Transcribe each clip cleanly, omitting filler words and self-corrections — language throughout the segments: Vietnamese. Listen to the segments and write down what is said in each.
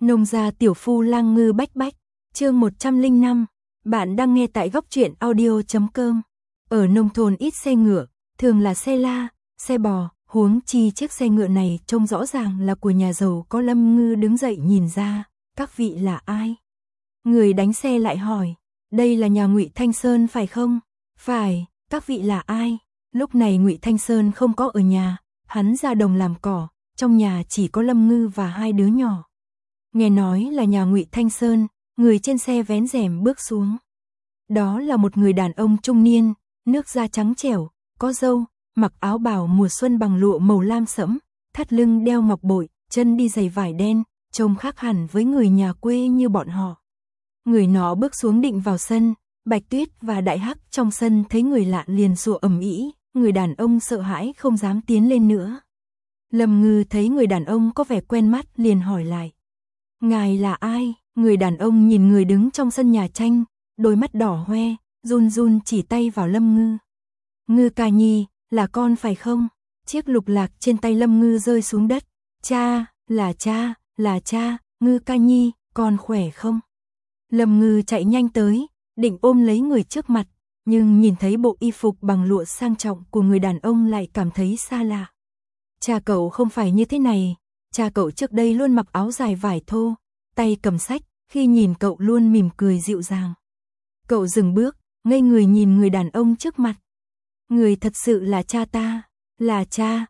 Nông gia tiểu phu lang ngư bách bách, chương 105, bạn đang nghe tại góc truyện audio.com. Ở nông thôn ít xe ngựa, thường là xe la, xe bò, huống chi chiếc xe ngựa này trông rõ ràng là của nhà giàu có. Lâm Ngư đứng dậy nhìn ra, các vị là ai? Người đánh xe lại hỏi, đây là nhà Ngụy Thanh Sơn phải không? Phải, các vị là ai? Lúc này Ngụy Thanh Sơn không có ở nhà, hắn ra đồng làm cỏ, trong nhà chỉ có Lâm Ngư và hai đứa nhỏ. Nghe nói là nhà Ngụy Thanh Sơn, người trên xe vén rèm bước xuống. Đó là một người đàn ông trung niên, nước da trắng trẻo, có râu, mặc áo bào mùa xuân bằng lụa màu lam sẫm, thắt lưng đeo ngọc bội, chân đi giày vải đen, trông khác hẳn với người nhà quê như bọn họ. Người nọ bước xuống định vào sân, Bạch Tuyết và Đại Hắc trong sân thấy người lạ liền sủa ầm ĩ, người đàn ông sợ hãi không dám tiến lên nữa. Lâm Ngư thấy người đàn ông có vẻ quen mắt liền hỏi lại. Ngài là ai? Người đàn ông nhìn người đứng trong sân nhà tranh, đôi mắt đỏ hoe, run run chỉ tay vào Lâm Ngư. Ngư ca nhi, là con phải không? Chiếc lục lạc trên tay Lâm Ngư rơi xuống đất. Cha, là cha, Ngư ca nhi, con khỏe không? Lâm Ngư chạy nhanh tới, định ôm lấy người trước mặt, nhưng nhìn thấy bộ y phục bằng lụa sang trọng của người đàn ông lại cảm thấy xa lạ. Cha cậu không phải như thế này, cha cậu trước đây luôn mặc áo dài vải thô, tay cầm sách, khi nhìn cậu luôn mỉm cười dịu dàng. Cậu dừng bước, ngây người nhìn người đàn ông trước mặt. Người thật sự là cha ta, là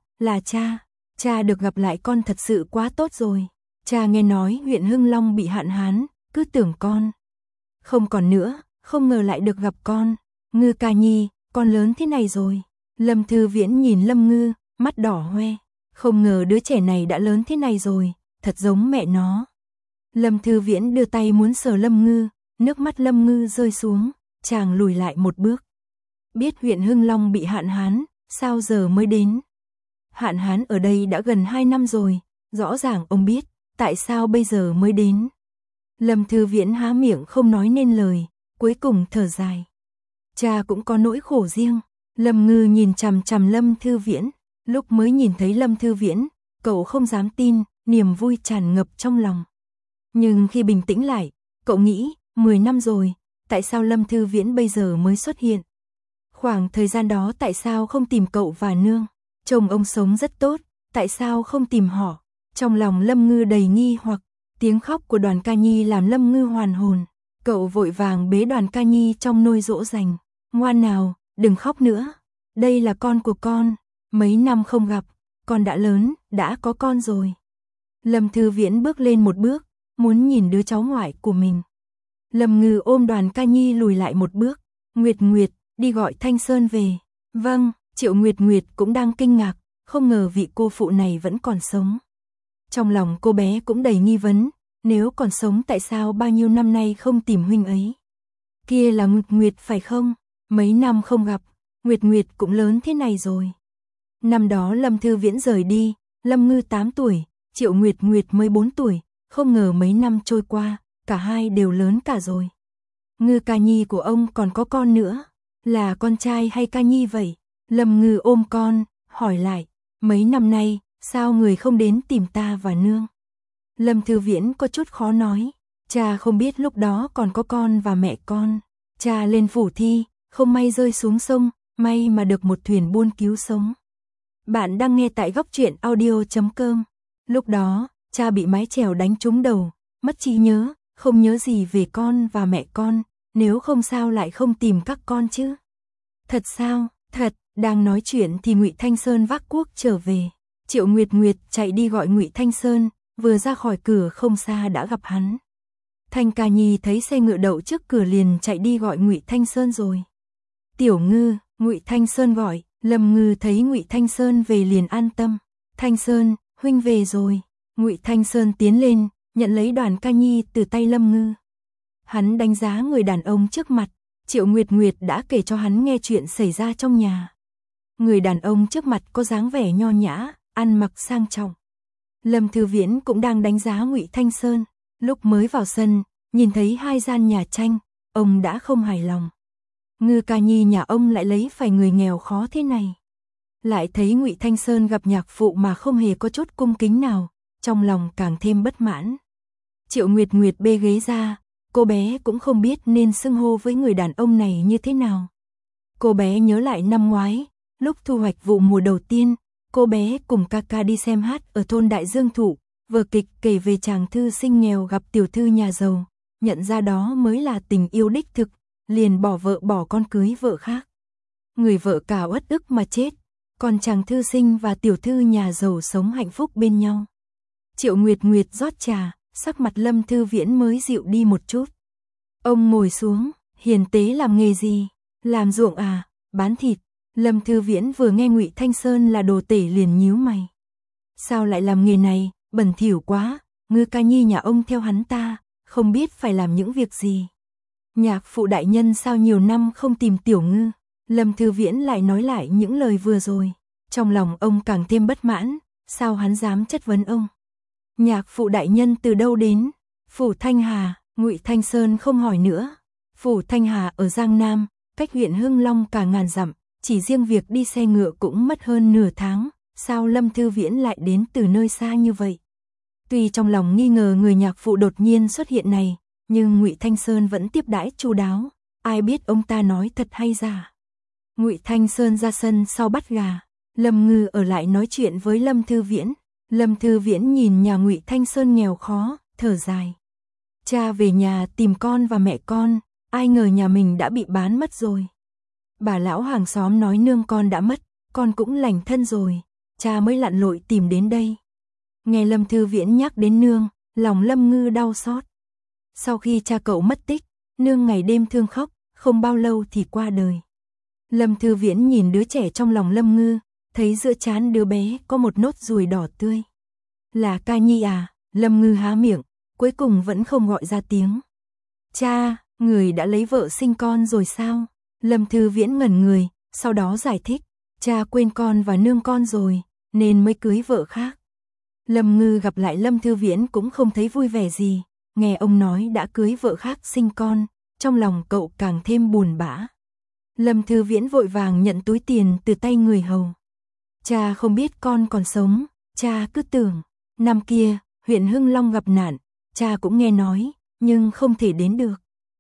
cha, cha được gặp lại con thật sự quá tốt rồi. Cha nghe nói huyện Hưng Long bị hạn hán, cứ tưởng con không còn nữa, không ngờ lại được gặp con. Ngư ca nhi, con lớn thế này rồi. Lâm Thư Viễn nhìn Lâm Ngư, mắt đỏ hoe. Không ngờ đứa trẻ này đã lớn thế này rồi, thật giống mẹ nó. Lâm Thư Viễn đưa tay muốn sờ Lâm Ngư, nước mắt Lâm Ngư rơi xuống, chàng lùi lại một bước. Biết huyện Hưng Long bị hạn hán, sao giờ mới đến? Hạn hán ở đây đã gần 2 năm rồi, rõ ràng ông biết, tại sao bây giờ mới đến? Lâm Thư Viễn há miệng không nói nên lời, cuối cùng thở dài. Cha cũng có nỗi khổ riêng. Lâm Ngư nhìn chằm chằm Lâm Thư Viễn, lúc mới nhìn thấy Lâm Thư Viễn, cậu không dám tin, niềm vui tràn ngập trong lòng. Nhưng khi bình tĩnh lại, cậu nghĩ, 10 năm rồi, tại sao Lâm Thư Viễn bây giờ mới xuất hiện? Khoảng thời gian đó tại sao không tìm cậu và nương? Chồng ông sống rất tốt, tại sao không tìm họ? Trong lòng Lâm Ngư đầy nghi hoặc, tiếng khóc của Đoàn Ca Nhi làm Lâm Ngư hoàn hồn. Cậu vội vàng bế Đoàn Ca Nhi trong nôi dỗ dành. Ngoan nào, đừng khóc nữa. Đây là con của con. Mấy năm không gặp, con đã lớn, đã có con rồi. Lâm Thư Viễn bước lên một bước, muốn nhìn đứa cháu ngoại của mình. Lâm Ngư ôm Đoàn Ca Nhi lùi lại một bước. Nguyệt Nguyệt, đi gọi Thanh Sơn về. Vâng, Triệu Nguyệt Nguyệt cũng đang kinh ngạc, không ngờ vị cô phụ này vẫn còn sống. Trong lòng cô bé cũng đầy nghi vấn, nếu còn sống tại sao bao nhiêu năm nay không tìm huynh ấy? Kia là Nguyệt Nguyệt phải không? Mấy năm không gặp, Nguyệt Nguyệt cũng lớn thế này rồi. Năm đó Lâm Thư Viễn rời đi, Lâm Ngư 8 tuổi, Triệu Nguyệt Nguyệt mới 4 tuổi, không ngờ mấy năm trôi qua, cả hai đều lớn cả rồi. Ngư ca nhi của ông còn có con nữa, là con trai hay ca nhi vậy? Lâm Ngư ôm con, hỏi lại, mấy năm nay, sao người không đến tìm ta và nương? Lâm Thư Viễn có chút khó nói, cha không biết lúc đó còn có con và mẹ con. Cha lên phủ thi, không may rơi xuống sông, may mà được một thuyền buôn cứu sống. Bạn đang nghe tại góc truyện audio.com. Lúc đó, cha bị mái chèo đánh trúng đầu, mất trí nhớ, không nhớ gì về con và mẹ con, nếu không sao lại không tìm các con chứ? Thật sao? Thật. Đang nói chuyện thì Ngụy Thanh Sơn vác cuốc trở về. Triệu Nguyệt Nguyệt chạy đi gọi Ngụy Thanh Sơn, vừa ra khỏi cửa không xa đã gặp hắn. Thanh Ca Nhi thấy xe ngựa đậu trước cửa liền chạy đi gọi Ngụy Thanh Sơn rồi. Tiểu Ngư, Ngụy Thanh Sơn gọi. Lâm Ngư thấy Ngụy Thanh Sơn về liền an tâm. Thanh Sơn, huynh về rồi. Ngụy Thanh Sơn tiến lên, nhận lấy Đoàn Ca Nhi từ tay Lâm Ngư. Hắn đánh giá người đàn ông trước mặt. Triệu Nguyệt Nguyệt đã kể cho hắn nghe chuyện xảy ra trong nhà. Người đàn ông trước mặt có dáng vẻ nho nhã, ăn mặc sang trọng. Lâm Thư Viễn cũng đang đánh giá Ngụy Thanh Sơn. Lúc mới vào sân, nhìn thấy hai gian nhà tranh, ông đã không hài lòng. Ngư ca nhi nhà ông lại lấy phải người nghèo khó thế này. Lại thấy Ngụy Thanh Sơn gặp nhạc phụ mà không hề có chút cung kính nào, trong lòng càng thêm bất mãn. Triệu Nguyệt Nguyệt bê ghế ra, cô bé cũng không biết nên xưng hô với người đàn ông này như thế nào. Cô bé nhớ lại năm ngoái, lúc thu hoạch vụ mùa đầu tiên, cô bé cùng ca ca đi xem hát ở thôn Đại Dương Thụ, vở kịch kể về chàng thư sinh nghèo gặp tiểu thư nhà giàu, nhận ra đó mới là tình yêu đích thực, liền bỏ vợ bỏ con cưới vợ khác. Người vợ cả uất ức mà chết, còn chàng thư sinh và tiểu thư nhà giàu sống hạnh phúc bên nhau. Triệu Nguyệt Nguyệt rót trà, sắc mặt Lâm Thư Viễn mới dịu đi một chút. Ông ngồi xuống, hiền tế làm nghề gì? Làm ruộng à, bán thịt. Lâm Thư Viễn vừa nghe Ngụy Thanh Sơn là đồ tể liền nhíu mày. Sao lại làm nghề này, bẩn thỉu quá, Ngư ca nhi nhà ông theo hắn ta, không biết phải làm những việc gì. Nhạc phụ đại nhân sao nhiều năm không tìm tiểu Ngư? Lâm Thư Viễn lại nói lại những lời vừa rồi. Trong lòng ông càng thêm bất mãn, sao hắn dám chất vấn ông? Nhạc phụ đại nhân từ đâu đến? Phủ Thanh Hà. Ngụy Thanh Sơn không hỏi nữa. Phủ Thanh Hà ở Giang Nam, cách huyện Hưng Long cả ngàn dặm, chỉ riêng việc đi xe ngựa cũng mất hơn nửa tháng, sao Lâm Thư Viễn lại đến từ nơi xa như vậy? Tuy trong lòng nghi ngờ người nhạc phụ đột nhiên xuất hiện này, nhưng Ngụy Thanh Sơn vẫn tiếp đãi chu đáo, ai biết ông ta nói thật hay giả. Ngụy Thanh Sơn ra sân sau bắt gà, Lâm Ngư ở lại nói chuyện với Lâm Thư Viễn. Lâm Thư Viễn nhìn nhà Ngụy Thanh Sơn nghèo khó, thở dài. Cha về nhà tìm con và mẹ con, ai ngờ nhà mình đã bị bán mất rồi. Bà lão hàng xóm nói nương con đã mất, con cũng lành thân rồi, cha mới lặn lội tìm đến đây. Nghe Lâm Thư Viễn nhắc đến nương, lòng Lâm Ngư đau xót. Sau khi cha cậu mất tích, nương ngày đêm thương khóc, không bao lâu thì qua đời. Lâm Thư Viễn nhìn đứa trẻ trong lòng Lâm Ngư, thấy giữa trán đứa bé có một nốt ruồi đỏ tươi. Là ca nhi à? Lâm Ngư há miệng, cuối cùng vẫn không gọi ra tiếng. Cha, người đã lấy vợ sinh con rồi sao? Lâm Thư Viễn ngẩn người, sau đó giải thích. Cha quên con và nương con rồi, nên mới cưới vợ khác. Lâm Ngư gặp lại Lâm Thư Viễn cũng không thấy vui vẻ gì, nghe ông nói đã cưới vợ khác sinh con, trong lòng cậu càng thêm buồn bã. Lâm Thư Viễn vội vàng nhận túi tiền từ tay người hầu. Cha không biết con còn sống, cha cứ tưởng, năm kia, huyện Hưng Long gặp nạn, cha cũng nghe nói, nhưng không thể đến được.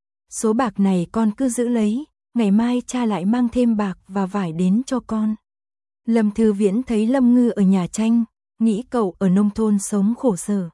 Số bạc này con cứ giữ lấy, ngày mai cha lại mang thêm bạc và vải đến cho con. Lâm Thư Viễn thấy Lâm Ngư ở nhà tranh, nghĩ cậu ở nông thôn sống khổ sở.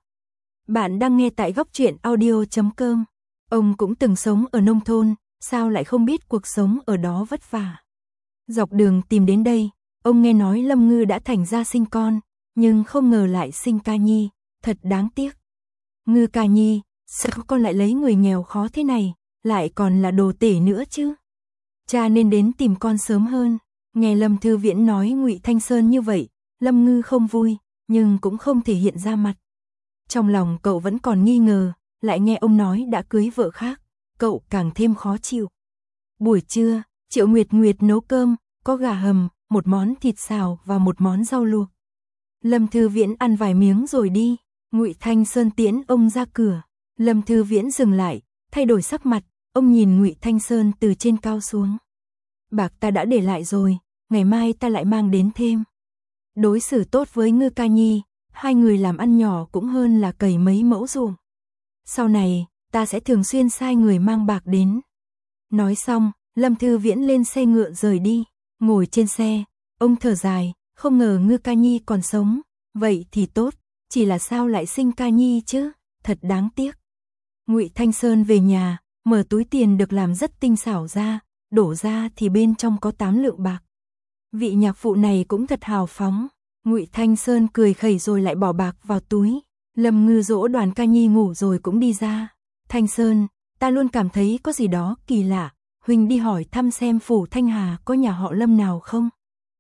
Bạn đang nghe tại góc truyện audio.com. Ông cũng từng sống ở nông thôn, sao lại không biết cuộc sống ở đó vất vả. Dọc đường tìm đến đây, ông nghe nói Lâm Ngư đã thành ra sinh con, nhưng không ngờ lại sinh ca nhi, thật đáng tiếc. Ngư ca nhi, sao con lại lấy người nghèo khó thế này, lại còn là đồ tể nữa chứ? Cha nên đến tìm con sớm hơn. Nghe Lâm Thư Viễn nói Ngụy Thanh Sơn như vậy, Lâm Ngư không vui, nhưng cũng không thể hiện ra mặt. Trong lòng cậu vẫn còn nghi ngờ, lại nghe ông nói đã cưới vợ khác, cậu càng thêm khó chịu. Buổi trưa, Triệu Nguyệt Nguyệt nấu cơm, có gà hầm, một món thịt xào và một món rau luộc. Lâm Thư Viễn ăn vài miếng rồi đi, Ngụy Thanh Sơn tiễn ông ra cửa. Lâm Thư Viễn dừng lại, thay đổi sắc mặt, ông nhìn Ngụy Thanh Sơn từ trên cao xuống. Bạc ta đã để lại rồi, ngày mai ta lại mang đến thêm. Đối xử tốt với Ngư ca nhi, hai người làm ăn nhỏ cũng hơn là cày mấy mẫu ruộng. Sau này, ta sẽ thường xuyên sai người mang bạc đến. Nói xong, Lâm Thư Viễn lên xe ngựa rời đi, ngồi trên xe, ông thở dài, không ngờ Ngư ca nhi còn sống, vậy thì tốt, chỉ là sao lại sinh ca nhi chứ, thật đáng tiếc. Ngụy Thanh Sơn về nhà, mở túi tiền được làm rất tinh xảo ra, đổ ra thì bên trong có 8 lượng bạc. Vị nhạc phụ này cũng thật hào phóng. Ngụy Thanh Sơn cười khẩy rồi lại bỏ bạc vào túi. Lâm Ngư dỗ Đoàn ca nhi ngủ rồi cũng đi ra. Thanh Sơn, ta luôn cảm thấy có gì đó kỳ lạ, huynh đi hỏi thăm xem phủ Thanh Hà có nhà họ Lâm nào không?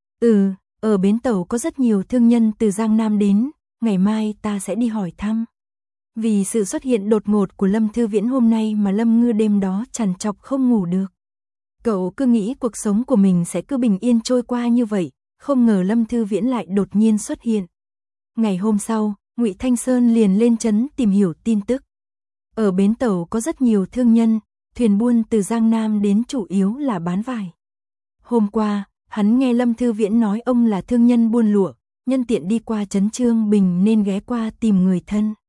Ở bến tàu có rất nhiều thương nhân từ Giang Nam đến, ngày mai ta sẽ đi hỏi thăm. Vì sự xuất hiện đột ngột của Lâm Thư Viễn hôm nay mà Lâm Ngư đêm đó trằn trọc không ngủ được. Cậu cứ nghĩ cuộc sống của mình sẽ cứ bình yên trôi qua như vậy, không ngờ Lâm Thư Viễn lại đột nhiên xuất hiện. Ngày hôm sau, Ngụy Thanh Sơn liền lên trấn tìm hiểu tin tức. Ở bến tàu có rất nhiều thương nhân, thuyền buôn từ Giang Nam đến chủ yếu là bán vải. Hôm qua, hắn nghe Lâm Thư Viễn nói ông là thương nhân buôn lụa, nhân tiện đi qua trấn Trương Bình nên ghé qua tìm người thân.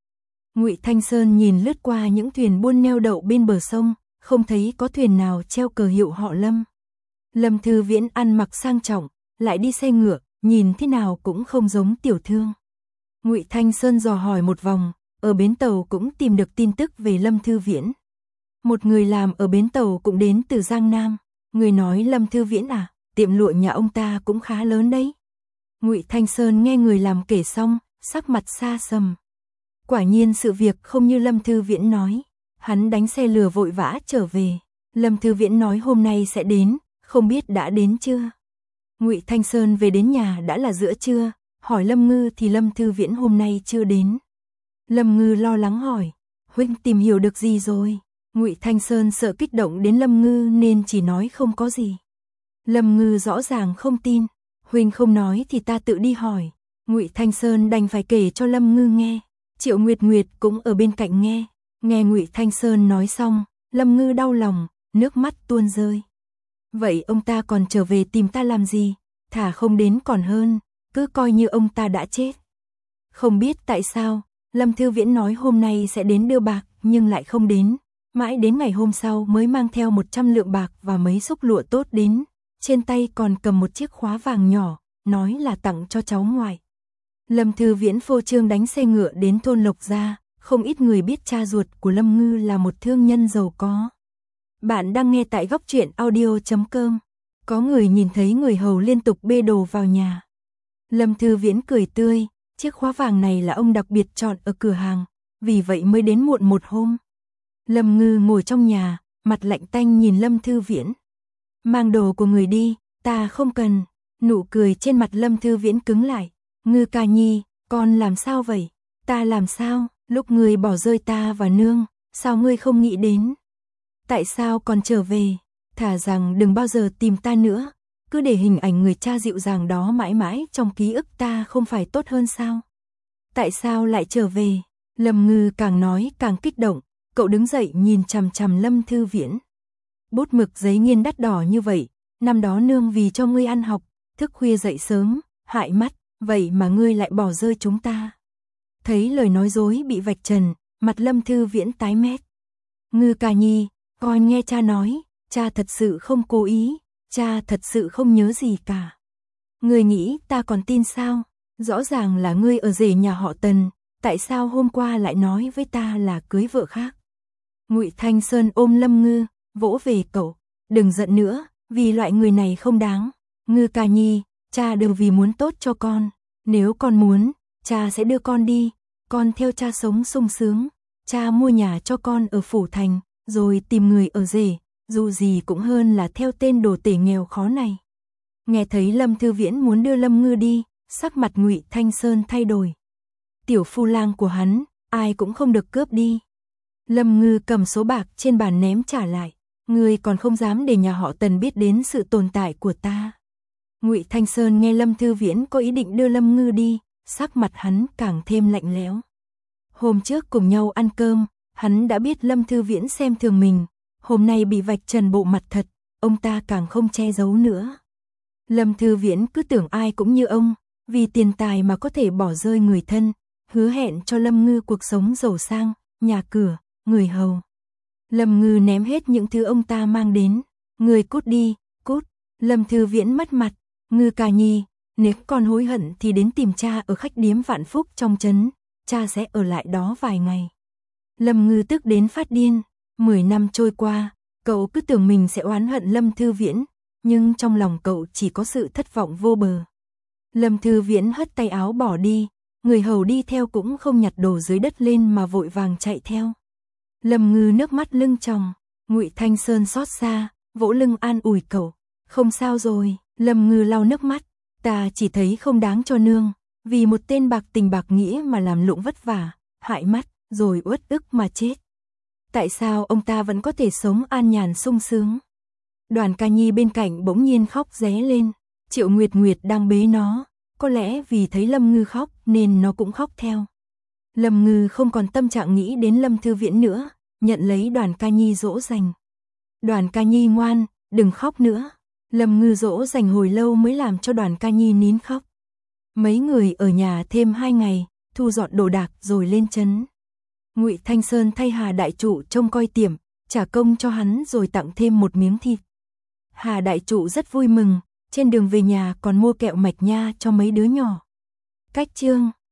Ngụy Thanh Sơn nhìn lướt qua những thuyền buôn neo đậu bên bờ sông, không thấy có thuyền nào treo cờ hiệu họ Lâm. Lâm Thư Viễn ăn mặc sang trọng, lại đi xe ngựa, nhìn thế nào cũng không giống tiểu thương. Ngụy Thanh Sơn dò hỏi một vòng, ở bến tàu cũng tìm được tin tức về Lâm Thư Viễn. Một người làm ở bến tàu cũng đến từ Giang Nam, người nói Lâm Thư Viễn à, tiệm lụa nhà ông ta cũng khá lớn đấy. Ngụy Thanh Sơn nghe người làm kể xong, sắc mặt xa sầm. Quả nhiên sự việc không như Lâm Thư Viễn nói, hắn đánh xe lừa vội vã trở về. Lâm Thư Viễn nói hôm nay sẽ đến, không biết đã đến chưa. Ngụy Thanh Sơn về đến nhà đã là giữa trưa, hỏi Lâm Ngư thì Lâm Thư Viễn hôm nay chưa đến. Lâm Ngư lo lắng hỏi, huynh tìm hiểu được gì rồi? Ngụy Thanh Sơn sợ kích động đến Lâm Ngư nên chỉ nói không có gì. Lâm Ngư rõ ràng không tin, huynh không nói thì ta tự đi hỏi. Ngụy Thanh Sơn đành phải kể cho Lâm Ngư nghe. Triệu Nguyệt Nguyệt cũng ở bên cạnh nghe. Nghe Ngụy Thanh Sơn nói xong, Lâm Ngư đau lòng, nước mắt tuôn rơi. Vậy ông ta còn trở về tìm ta làm gì? Thả không đến còn hơn, cứ coi như ông ta đã chết. Không biết tại sao, Lâm Thư Viễn nói hôm nay sẽ đến đưa bạc nhưng lại không đến. Mãi đến ngày hôm sau mới mang theo 100 lượng bạc và mấy xúc lụa tốt đến. Trên tay còn cầm một chiếc khóa vàng nhỏ, nói là tặng cho cháu ngoại. Lâm Thư Viễn phô trương đánh xe ngựa đến thôn Lộc Gia, không ít người biết cha ruột của Lâm Ngư là một thương nhân giàu có. Bạn đang nghe tại góc truyện audio.com. Có người nhìn thấy người hầu liên tục bê đồ vào nhà. Lâm Thư Viễn cười tươi, chiếc khóa vàng này là ông đặc biệt chọn ở cửa hàng, vì vậy mới đến muộn một hôm. Lâm Ngư ngồi trong nhà, mặt lạnh tanh nhìn Lâm Thư Viễn. Mang đồ của người đi, ta không cần. Nụ cười trên mặt Lâm Thư Viễn cứng lại. Ngư ca nhi, con làm sao vậy? Ta làm sao? Lúc ngươi bỏ rơi ta và nương, sao ngươi không nghĩ đến? Tại sao còn trở về? Thà rằng đừng bao giờ tìm ta nữa, cứ để hình ảnh người cha dịu dàng đó mãi mãi trong ký ức ta không phải tốt hơn sao? Tại sao lại trở về? Lâm Ngư càng nói càng kích động, cậu đứng dậy nhìn chằm chằm Lâm Thư Viễn. Bút mực giấy nghiên đắt đỏ như vậy, năm đó nương vì cho ngươi ăn học, thức khuya dậy sớm, hại mắt, vậy mà ngươi lại bỏ rơi chúng ta. Thấy lời nói dối bị vạch trần, mặt Lâm Thư Viễn tái mét. Ngư ca nhi, con nghe cha nói, cha thật sự không cố ý, cha thật sự không nhớ gì cả. Ngươi nghĩ ta còn tin sao? Rõ ràng là ngươi ở rể nhà họ Tần, tại sao hôm qua lại nói với ta là cưới vợ khác? Ngụy Thanh Sơn ôm Lâm Ngư, vỗ về cậu, đừng giận nữa, vì loại người này không đáng. Ngư ca nhi, cha đều vì muốn tốt cho con, nếu con muốn, cha sẽ đưa con đi, con theo cha sống sung sướng, cha mua nhà cho con ở Phủ Thành, rồi tìm người ở rể, dù gì cũng hơn là theo tên đồ tể nghèo khó này. Nghe thấy Lâm Thư Viễn muốn đưa Lâm Ngư đi, sắc mặt Ngụy Thanh Sơn thay đổi. Tiểu phu lang của hắn, ai cũng không được cướp đi. Lâm Ngư cầm số bạc trên bàn ném trả lại, ngươi còn không dám để nhà họ Tần biết đến sự tồn tại của ta. Ngụy Thanh Sơn nghe Lâm Thư Viễn có ý định đưa Lâm Ngư đi, sắc mặt hắn càng thêm lạnh lẽo. Hôm trước cùng nhau ăn cơm, hắn đã biết Lâm Thư Viễn xem thường mình, hôm nay bị vạch trần bộ mặt thật, ông ta càng không che giấu nữa. Lâm Thư Viễn cứ tưởng ai cũng như ông, vì tiền tài mà có thể bỏ rơi người thân, hứa hẹn cho Lâm Ngư cuộc sống giàu sang, nhà cửa, người hầu. Lâm Ngư ném hết những thứ ông ta mang đến, người cút đi, cút. Lâm Thư Viễn mất mặt, Ngư ca nhi, nếu con hối hận thì đến tìm cha ở khách điếm Vạn Phúc trong trấn, cha sẽ ở lại đó vài ngày. Lâm Ngư tức đến phát điên, 10 năm trôi qua, cậu cứ tưởng mình sẽ oán hận Lâm Thư Viễn, nhưng trong lòng cậu chỉ có sự thất vọng vô bờ. Lâm Thư Viễn hất tay áo bỏ đi, người hầu đi theo cũng không nhặt đồ dưới đất lên mà vội vàng chạy theo. Lâm Ngư nước mắt lưng tròng, Ngụy Thanh Sơn xót xa, vỗ lưng an ủi cậu. Không sao rồi, Lâm Ngư lau nước mắt, ta chỉ thấy không đáng cho nương, vì một tên bạc tình bạc nghĩa mà làm lụng vất vả, hại mắt, rồi uất ức mà chết. Tại sao ông ta vẫn có thể sống an nhàn sung sướng? Đoàn Ca Nhi bên cạnh bỗng nhiên khóc ré lên, Triệu Nguyệt Nguyệt đang bế nó, có lẽ vì thấy Lâm Ngư khóc nên nó cũng khóc theo. Lâm Ngư không còn tâm trạng nghĩ đến Lâm Thư Viễn nữa, nhận lấy Đoàn Ca Nhi dỗ dành. Đoàn Ca Nhi ngoan, đừng khóc nữa. Lâm Ngư dỗ dành hồi lâu mới làm cho Đoàn Ca Nhi nín khóc. Mấy người ở nhà thêm 2 ngày, thu dọn đồ đạc rồi lên trấn. Ngụy Thanh Sơn thay Hà đại trụ trông coi tiệm, trả công cho hắn rồi tặng thêm một miếng thịt. Hà đại trụ rất vui mừng, trên đường về nhà còn mua kẹo mạch nha cho mấy đứa nhỏ. Cách chương